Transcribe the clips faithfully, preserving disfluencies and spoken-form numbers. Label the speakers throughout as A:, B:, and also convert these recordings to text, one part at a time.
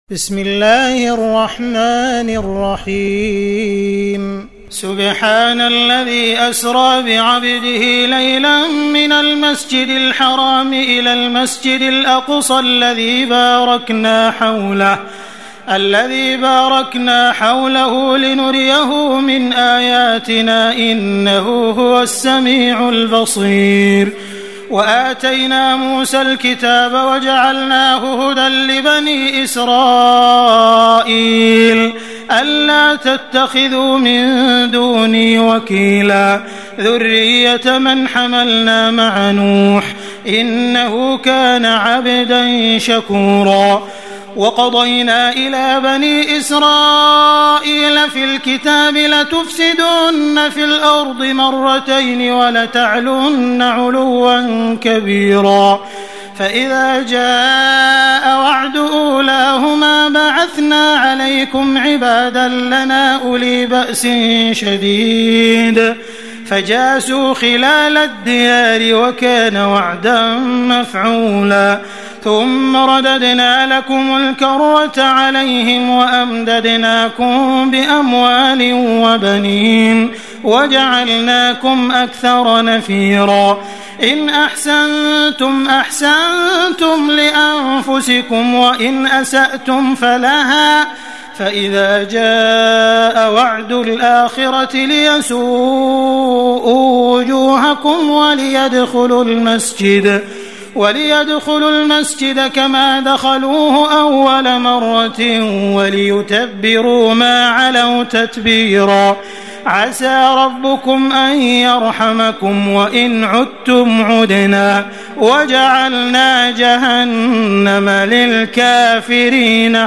A: بسم الله الرحمن الرحيم سبحان الذي أسرى بعبده ليلا من المسجد الحرام إلى المسجد الأقصى الذي باركنا حوله الذي باركنا حوله لنريه من آياتنا إنه هو السميع البصير وآتينا موسى الكتاب وجعلناه هدى لبني إسرائيل ألا تتخذوا من دوني وكيلا ذرية من حملنا مع نوح إنه كان عبدا شكورا وقضينا إلى بني إسرائيل في الكتاب لتفسدن في الأرض مرتين ولتعلن علوا كبيرا فإذا جاء وعد أولاهما بعثنا عليكم عبادا لنا أولي بأس شديد فجاسوا خلال الديار وكان وعدا مفعولا ثم رددنا لكم الكرة عليهم وأمددناكم بأموال وبنين وجعلناكم أكثر نفيرا إن أحسنتم أحسنتم لأنفسكم وإن أسأتم فلها فإذا جاء وعد الآخرة ليسوءوا وجوهكم وليدخلوا المسجد وليدخلوا المسجد كما دخلوه أول مرة وليتبروا ما علوا تتبيرا عسى ربكم أن يرحمكم وإن عدتم عدنا وجعلنا جهنم للكافرين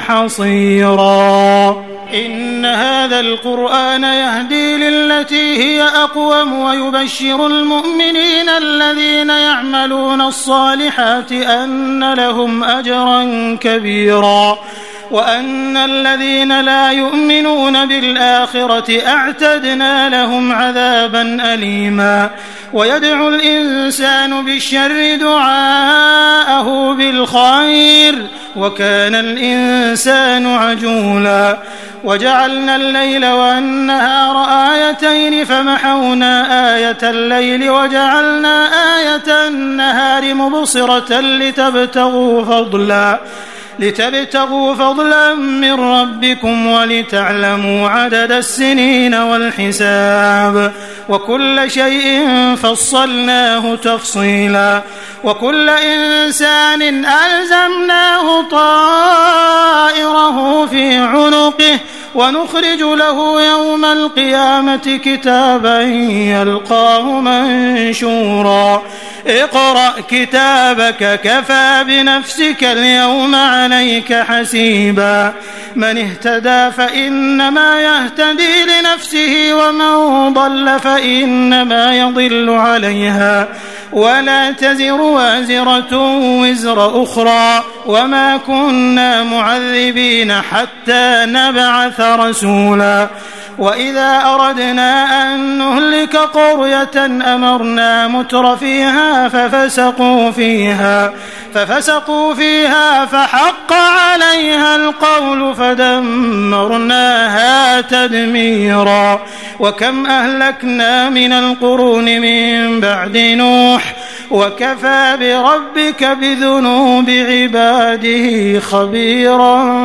A: حصيرا إن هذا القرآن يهدي للتي هي أقوم ويبشر المؤمنين الذين يعملون الصالحات أن لهم أجرا كبيرا وأن الذين لا يؤمنون بالآخرة أعتدنا لهم عذابا أليما ويدعو الإنسان بالشر دعاءه بالخير وكان الإنسان عجولا وجعلنا الليل والنهار آيتين فمحونا آية الليل وجعلنا آية النهار مبصرة لتبتغوا فضلا لتبتغوا فضلا من ربكم ولتعلموا عدد السنين والحساب وكل شيء فصلناه تفصيلا وكل إنسان ألزمناه طائره في عنقه ونخرج له يوم القيامة كتابا يلقاه منشورا اقرأ كتابك كفى بنفسك اليوم عليك حسيبا من اهتدى فإنما يهتدي لنفسه ومن ضل فإنما يضل عليها ولا تزر وازرة وزر أخرى وما كنا معذبين حتى نبعث رسولا وإذا أردنا أن نهلك قرية أمرنا متر فيها ففسقوا فيها ففسقوا فيها فحق عليها القول فدمرناها تدميرا وكم أهلكنا من القرون من بعد نوح وكفى بربك بذنوب عباده خبيرا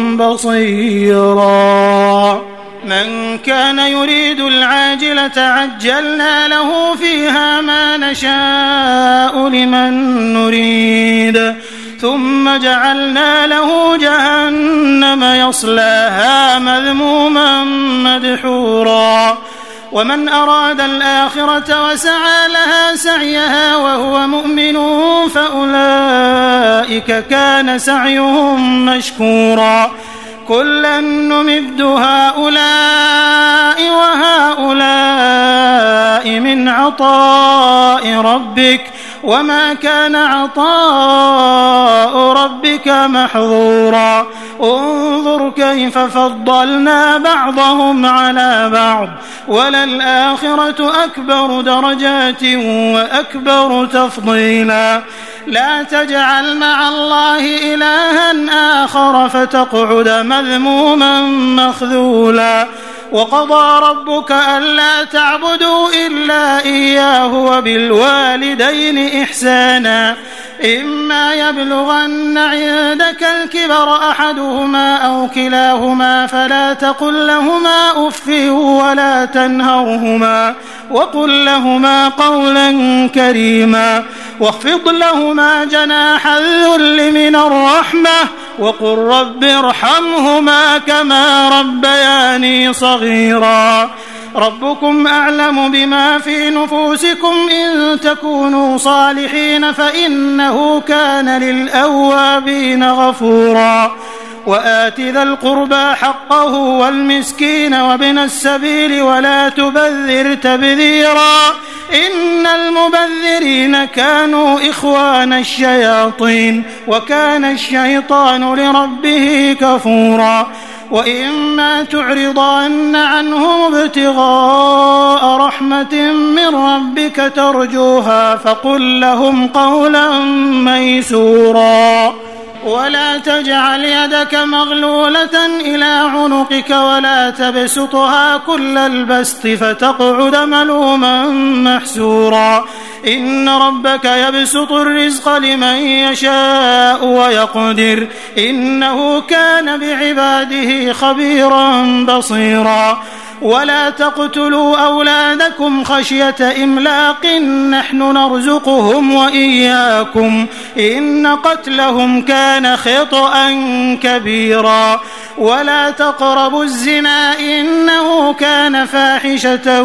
A: بصيرا من كان يريد العاجلة عجلنا له فيها ما نشاء لمن نريد ثم جعلنا له جهنم يصلاها مذموما مدحورا ومن أراد الآخرة وسعى لها سعيها وهو مؤمن فأولئك كان سعيهم مشكورا كلا نمد هؤلاء وهؤلاء من عطاء ربك وما كان عطاء ربك محظورا انظر كيف فضلنا بعضهم على بعض وللآخرة أكبر درجات وأكبر تفضيلا لا تجعل مع الله إلها آخر فتقعد مذموما مخذولا وقضى ربك ألا تعبدوا إلا إياه وبالوالدين إحسانا إما يبلغن عندك الكبر أحدهما أو كلاهما فلا تقل لهما أف ولا تنهرهما وقل لهما قولا كريما واخفض لهما جناح الذل من الرحمة وقل رب ارحمهما كما ربياني صغيرا ربكم أعلم بما في نفوسكم إن تكونوا صالحين فإنه كان للأوابين غفورا وآت ذا القربى حقه والمسكين وابن السبيل ولا تبذر تبذيرا إن المبذرين كانوا إخوان الشياطين وكان الشيطان لربه كفورا وإما تعرضن عنهم ابتغاء رحمة من ربك ترجوها فقل لهم قولا ميسورا ولا تجعل يدك مغلولة إلى عنقك ولا تبسطها كل البسط فتقعد ملوما محسورا إن ربك يبسط الرزق لمن يشاء ويقدر إنه كان بعباده خبيرا بصيرا ولا تقتلوا أولادكم خشية إملاق نحن نرزقهم وإياكم إن قتلهم كان خطأ كبيرا ولا تقربوا الزنا إنه كان فاحشة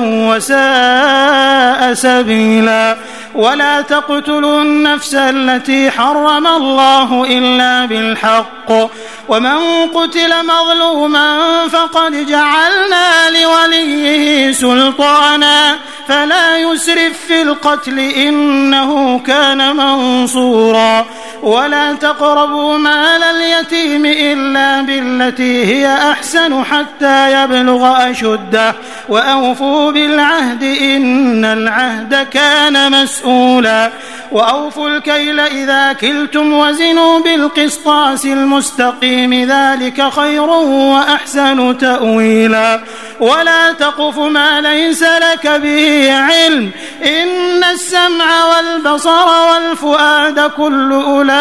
A: وساء سبيلا ولا تقتلوا النفس التي حرم الله إلا بالحق ومن قتل مظلوما فقد جعلنا لوليه سلطانا فلا يسرف في القتل إنه كان منصورا ولا تقربوا مال اليتيم إلا بالتي هي أحسن حتى يبلغ أشده وأوفوا بالعهد إن العهد كان مسؤولا وأوفوا الكيل إذا كلتم وزنوا بالقسطاس المستقيم ذلك خير وأحسن تأويلا ولا تقف ما ليس لك به علم إن السمع والبصر والفؤاد كل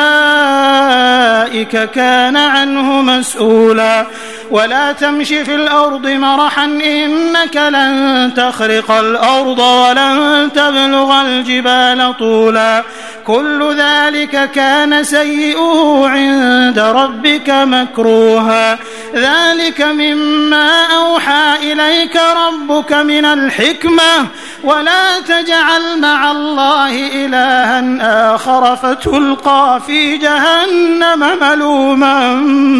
A: أولئك كان عنه مسؤولا ولا تمش في الأرض مرحا إنك لن تخرق الأرض ولن تبلغ الجبال طولا كل ذلك كان سيئه عند ربك مكروها ذلك مما أوحى إليك ربك من الحكمة ولا تجعل مع الله إلها آخر فتلقى في جهنم ملوما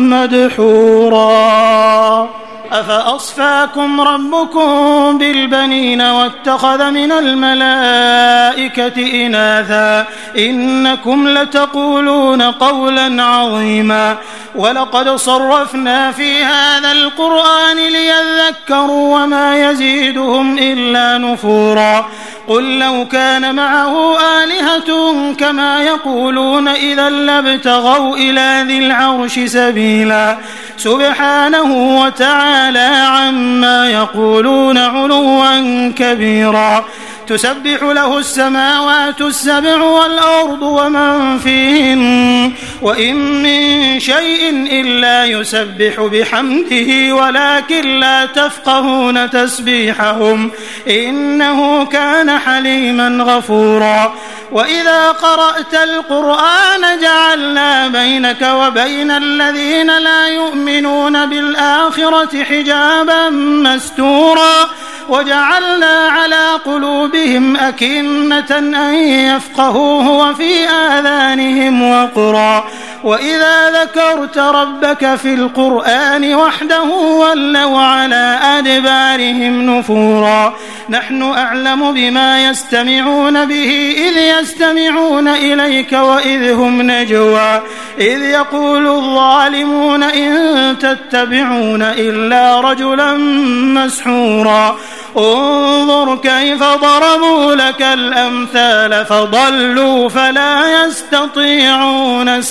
A: مدحورا أفأصفاكم ربكم بالبنين واتخذ من الملائكة إناثا إنكم لتقولون قولا عظيما ولقد صرفنا في هذا القرآن ليذكروا وما يزيدهم إلا نفورا قل لو كان معه آلهة كما يقولون إذا لابتغوا إلى ذي العرش سبيلا سبحانه وتعالى عما يقولون علوا كبيرا تسبح له السماوات السبع والأرض ومن فيهن وإن من شيء إلا يسبح بحمده ولكن لا تفقهون تسبيحهم إنه كان حليما غفورا وإذا قرأت القرآن جعلنا بينك وبين الذين لا يؤمنون بالآخرة حجابا مستورا وجعلنا على قلوبهم أكنة أن يفقهوه وفي آذانهم وقرا وإذا ذكرت ربك في القرآن وحده ولوا على أدبارهم نفورا نحن أعلم بما يستمعون به إذ يستمعون إليك وإذ هم نجوى إذ يقول الظالمون إن تتبعون إلا رجلا مسحورا انظر كيف ضربوا لك الأمثال فضلوا فلا يستطيعون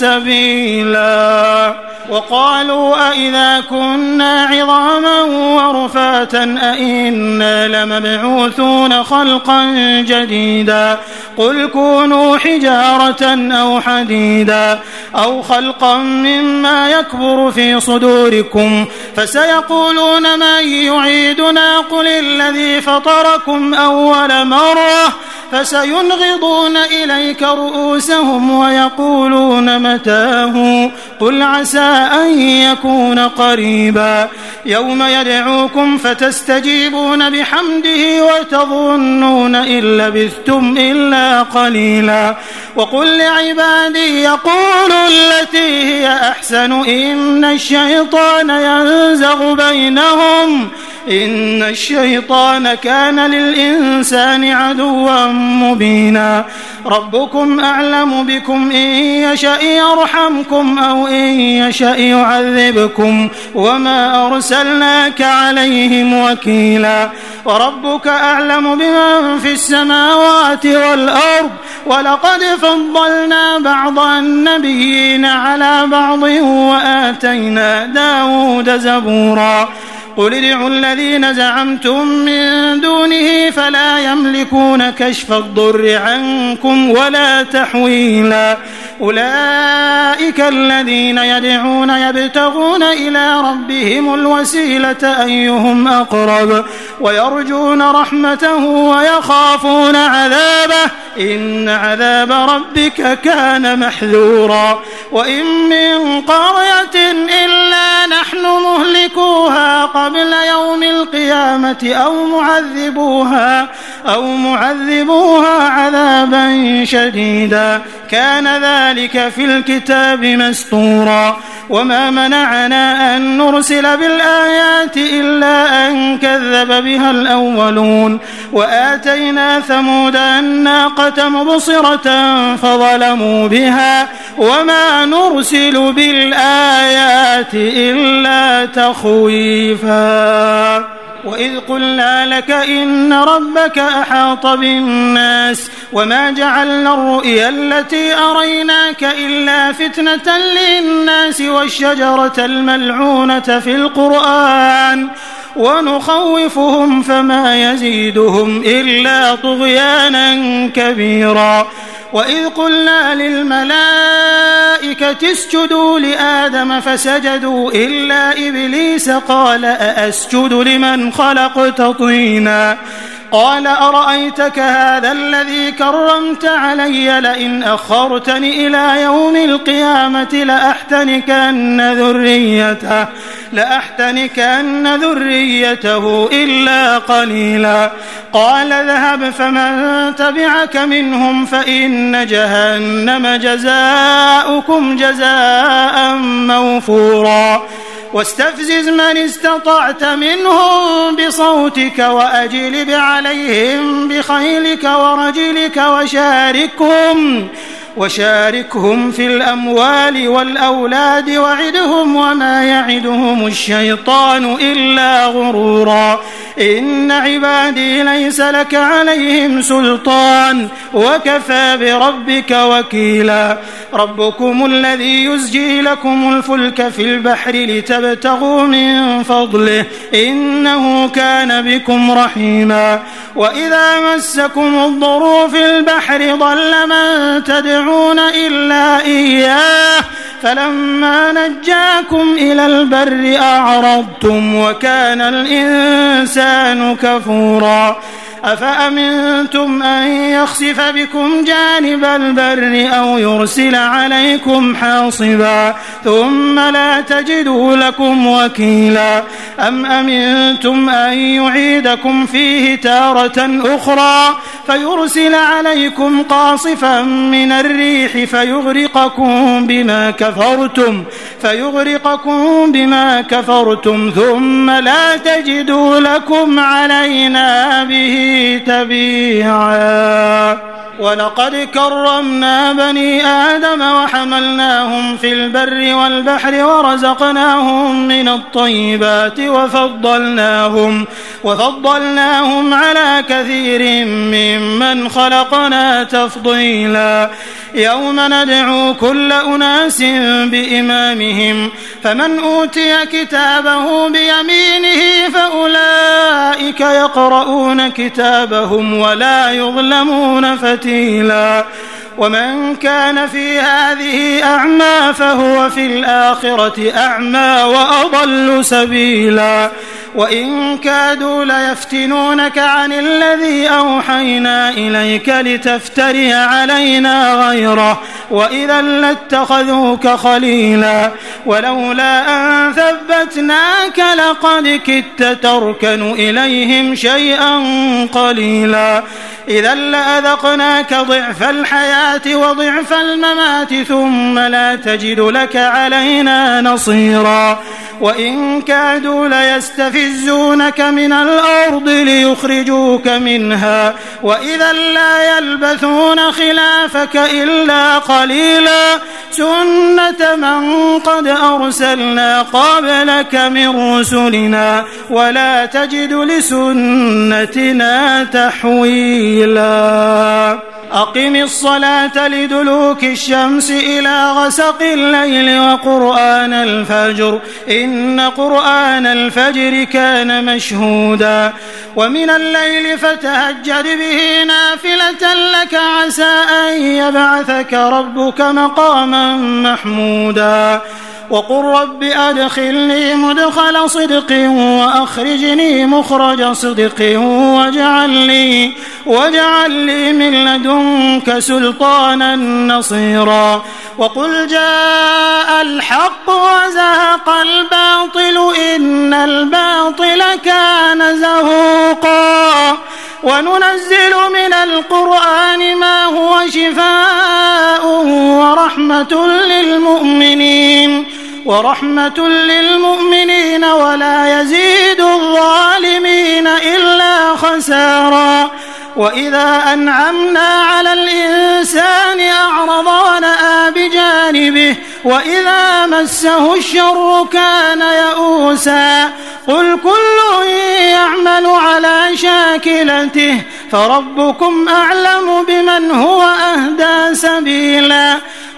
A: سبيلا وقالوا أئذا كنا عظاما ورفاتا أئنا لمبعوثون خلقا جديدا قل كونوا حجارة أو حديدا أو خلقا مما يكبر في صدوركم فسيقولون من يعيدنا قل الذي فطركم أول مرة فسينغضون إليك رؤوسهم ويقولون متاه قل عسى أن يكون قريبا يوم يدعوكم فتستجيبون بحمده وتظنون إن لبثتم إلا قليلا وقل لعبادي يقولوا التي هي أحسن إن الشيطان ينزغ بينهم إن الشيطان كان للإنسان عدوا مبينا ربكم أعلم بكم إن يشأ يرحمكم أو إن يشأ يعذبكم وما أرسلناك عليهم وكيلا وربك أعلم بمن في السماوات والأرض ولقد فضلنا بعض النبيين على بعض وآتينا داود زبورا قل ادعوا الذين زعمتم من دونه فلا يملكون كشف الضر عنكم ولا تحويلا أولئك الذين يدعون يبتغون إلى ربهم الوسيلة أيهم أقرب ويرجون رحمته ويخافون عذابه إن عذاب ربك كان محذورا وإن من قرية إلا نحن مهلكوها قبل يوم القيامة أو معذبوها أو معذبوها عذابا شديدا كان ذلك في الكتاب مسطورا وما منعنا أن نرسل بالآيات إلا أن كذب بها الأولون وآتينا ثمود الناقة مبصرة فظلموا بها وما نرسل بالآيات إلا تخويفا وإذ قلنا لك إن ربك أحاط بالناس وما جعلنا الرؤيا التي أريناك إلا فتنة للناس والشجرة الملعونة في القرآن ونخوفهم فما يزيدهم إلا طغيانا كبيرا وإذ قلنا للملائكة اسجدوا لآدم فسجدوا إلا إبليس قال أأسجد لمن خلقت طينا قال أرأيتك هذا الذي كرمت علي لئن أخرتني إلى يوم القيامة لأحتنكن ذريته لأحتنكن ذريته إلا قليلا قال ذهب فمن تبعك منهم فإن جهنم جزاؤكم جزاء موفورا واستفزز من استطعت منهم بصوتك وأجلب عليهم بخيلك ورجلك وشاركهم وشاركهم في الأموال والأولاد وعدهم وما يعدهم الشيطان إلا غرورا إن عبادي ليس لك عليهم سلطان وكفى بربك وكيلا ربكم الذي يزجي لكم الفلك في البحر لتبتغوا من فضله إنه كان بكم رحيما وإذا مسكم الضر في البحر ضل من تدعون إلا إياه فلما نجاكم إلى البر أعرضتم وكان الإنسان كفورا أفأمنتم أن يخسف بكم جانب البر أو يرسل عليكم حاصبا ثم لا تجدوا لكم وكيلا أم أمنتم أن يعيدكم فيه تارة أخرى فيرسل عليكم قاصفا من الريح فيغرقكم بما كفرتم فيغرقكم بما كفرتم ثم لا تجدوا لكم علينا به تبيعا ولقد كرمنا بني آدم وحملناهم في البر والبحر ورزقناهم من الطيبات وفضلناهم, وفضلناهم على كثير ممن خلقنا تفضيلا. يوم ندعو كل أناس بإمامهم فمن أوتي كتابه بيمينه فأولئك يقرؤون كتابهم ولا يظلمون فتيلا. ومن كان في هذه أعمى فهو في الآخرة أعمى وأضل سبيلا. وإن كادوا ليفتنونك عن الذي أوحينا إليك لتفتري علينا غيره وإذا لاتخذوك خليلا. ولولا أن ثبتناك لقد كدت تركن إليهم شيئا قليلا. إذا لأذقناك ضعف الحياة وضعف الممات ثم لا تجد لك علينا نصيرا. وإن كادوا ليستفزونك من الأرض ليخرجوك منها وإذا لا يلبثون خلافك إلا قليلا. سنة من قد أرسلنا قبلك من رسلنا ولا تجد لسنتنا تحويلا. أقم الصلاة لدلوك الشمس إلى غسق الليل وقرآن الفجر إن قرآن الفجر كان مشهودا. ومن الليل فتهجد به نافلة لك عسى أن يبعثك ربك مقاما محمودا. وقل رب أدخلني مدخل صدق وأخرجني مخرج صدق واجعل لي, واجعل لي من لدنك سلطانا نصيرا. وقل جاء الحق وزهق الباطل إن الباطل كان زهوقا. وننزل من القرآن ما هو شفاء ورحمة للمؤمنين ورحمة للمؤمنين ولا يزيد الظالمين إلا خسارا. وإذا أنعمنا على الإنسان أعرض ونأى بجانبه وإذا مسه الشر كان يئوسا. قل كل يعمل على شاكلته فربكم أعلم بمن هو أهدى سبيلا.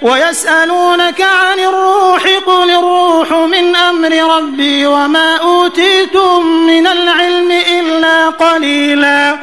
A: ويسألونك عن الروح قل الروح من أمر ربي وما أوتيتم من العلم إلا قليلا.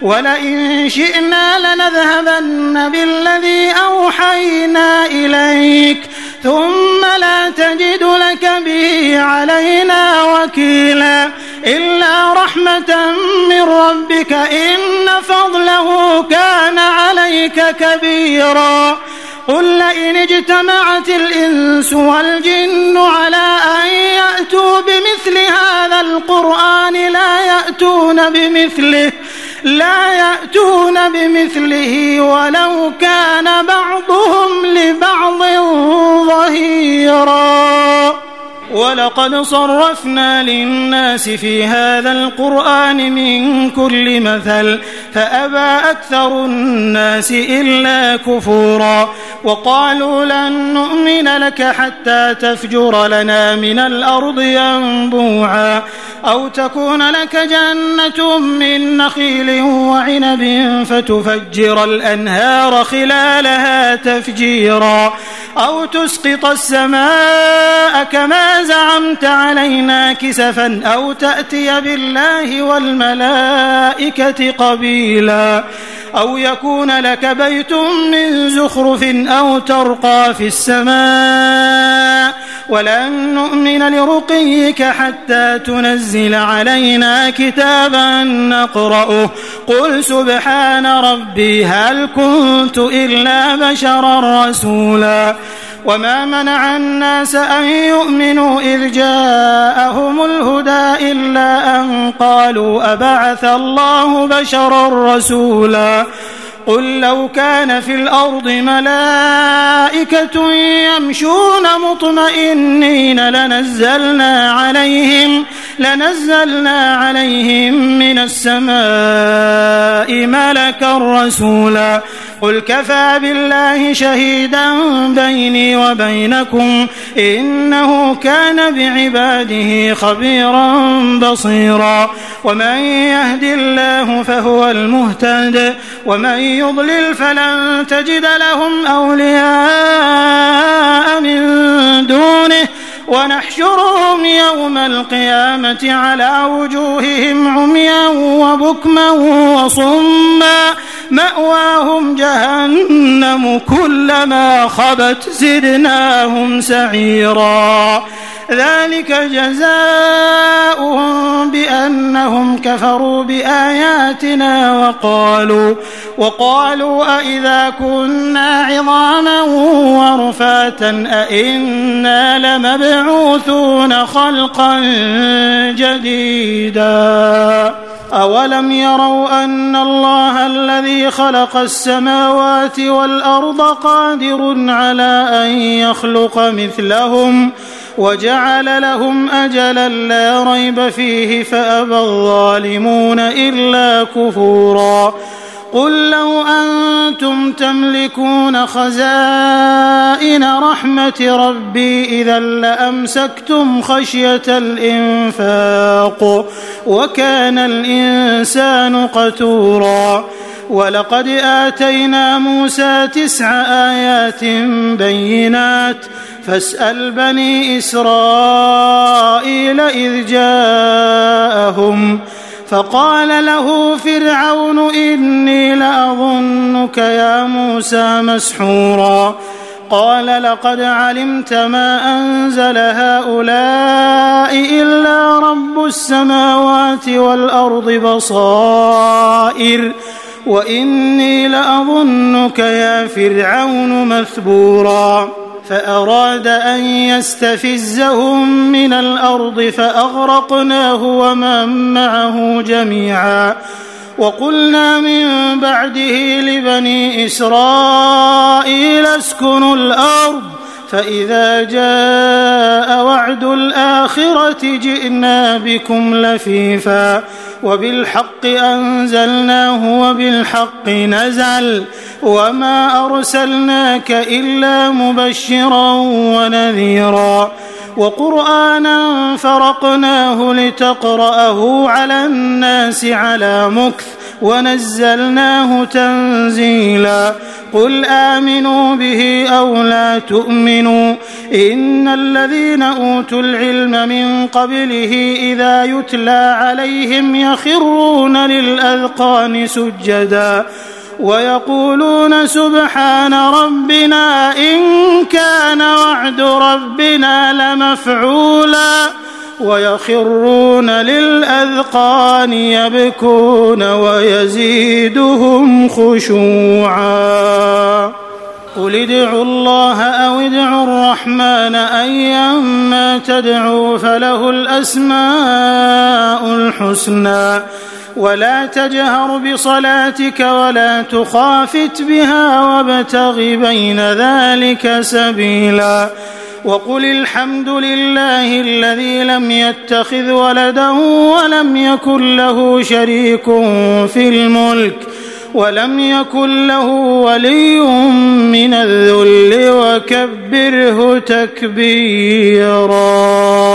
A: ولئن شئنا لنذهبن بالذي أوحينا إليك ثم لا تجد لك به علينا وكيلا. إلا رحمة من ربك إن فضله كان عليك كبيرا. قل لئن اجتمعت الإنس والجن على أن يأتوا بمثل هذا القرآن لا يأتون بمثله لا يأتون بمثله ولو كان بعضهم لبعض ظهيرا. ولقد صرفنا للناس في هذا القرآن من كل مثل فأبى أكثر الناس إلا كفورا. وقالوا لن نؤمن لك حتى تفجر لنا من الأرض ينبوعا أو تكون لك جنة من نخيل وعنب فتفجر الأنهار خلالها تفجيرا أو تسقط السماء كما زعمت علينا كسفا أو تأتي بالله والملائكة قبيلا أو يكون لك بيت من زخرف أو ترقى في السماء ولن نؤمن لرقيك حتى تنزل علينا كتابا نقرأه قل سبحان ربي هل كنت إلا بشرا رسولا. وما منع الناس أن يؤمنوا إذ جاءهم الهدى إلا أن قالوا أبعث الله بشرا رسولا. قل لو كان في الأرض ملائكة يمشون مطمئنين لنزلنا عليهم لنزلنا عليهم من السماء ملكا رسولا قل كفى بالله شهيدا بيني وبينكم إنه كان بعباده خبيرا بصيرا ومن يهد الله فهو المهتد ومن يضلل فلن تجد لهم أولياء من دونه ونحشرهم يوم القيامة على وجوههم عميا وبكما وصما مأواهم جهنم كلما خبت زدناهم سعيرا ذلك جزاؤهم بأنهم كفروا بآياتنا وقالوا وقالوا أئذا كنا عظاما ورفاتا أئنا لمبعوثون خلقا جديدا أولم يروا أن الله الذي خلق السماوات والأرض قادر على أن يخلق مثلهم وجعل لهم أجلا لا ريب فيه فأبى الظالمون إلا كفورا قل لو أنتم تملكون خزائن رحمة ربي إذا لأمسكتم خشية الإنفاق وكان الإنسان قتورا ولقد آتينا موسى تسع آيات بينات فاسأل بني إسرائيل إذ جاءهم فقال له فرعون إني لأظنك يا موسى مسحورا قال لقد علمت ما أنزل هؤلاء إلا رب السماوات والأرض بصائر وإني لأظنك يا فرعون مثبورا فأراد أن يستفزهم من الأرض فأغرقناه ومن معه جميعا وقلنا من بعده لبني إسرائيل اسكنوا الأرض فإذا جاء وعد الآخرة جئنا بكم لفيفا وبالحق أنزلناه وبالحق نزل وما أرسلناك إلا مبشرا ونذيرا وقرآنا فرقناه لتقرأه على الناس على مكث ونزلناه تنزيلا قل آمنوا به أو لا تؤمنوا إن الذين أوتوا العلم من قبله إذا يتلى عليهم يخرون للأذقان سجدا ويقولون سبحان ربنا إن كان وعد ربنا لمفعولا ويخرون للأذقان يبكون ويزيدهم خشوعا قل ادعوا الله أو ادعوا الرحمن أيما تدعوا فله الأسماء الحسنى ولا تجهر بصلاتك ولا تخافت بها وابتغ بين ذلك سبيلا وقل الحمد لله الذي لم يتخذ ولدا ولم يكن له شريك في الملك ولم يكن له ولي من الذل وكبره تكبيرا.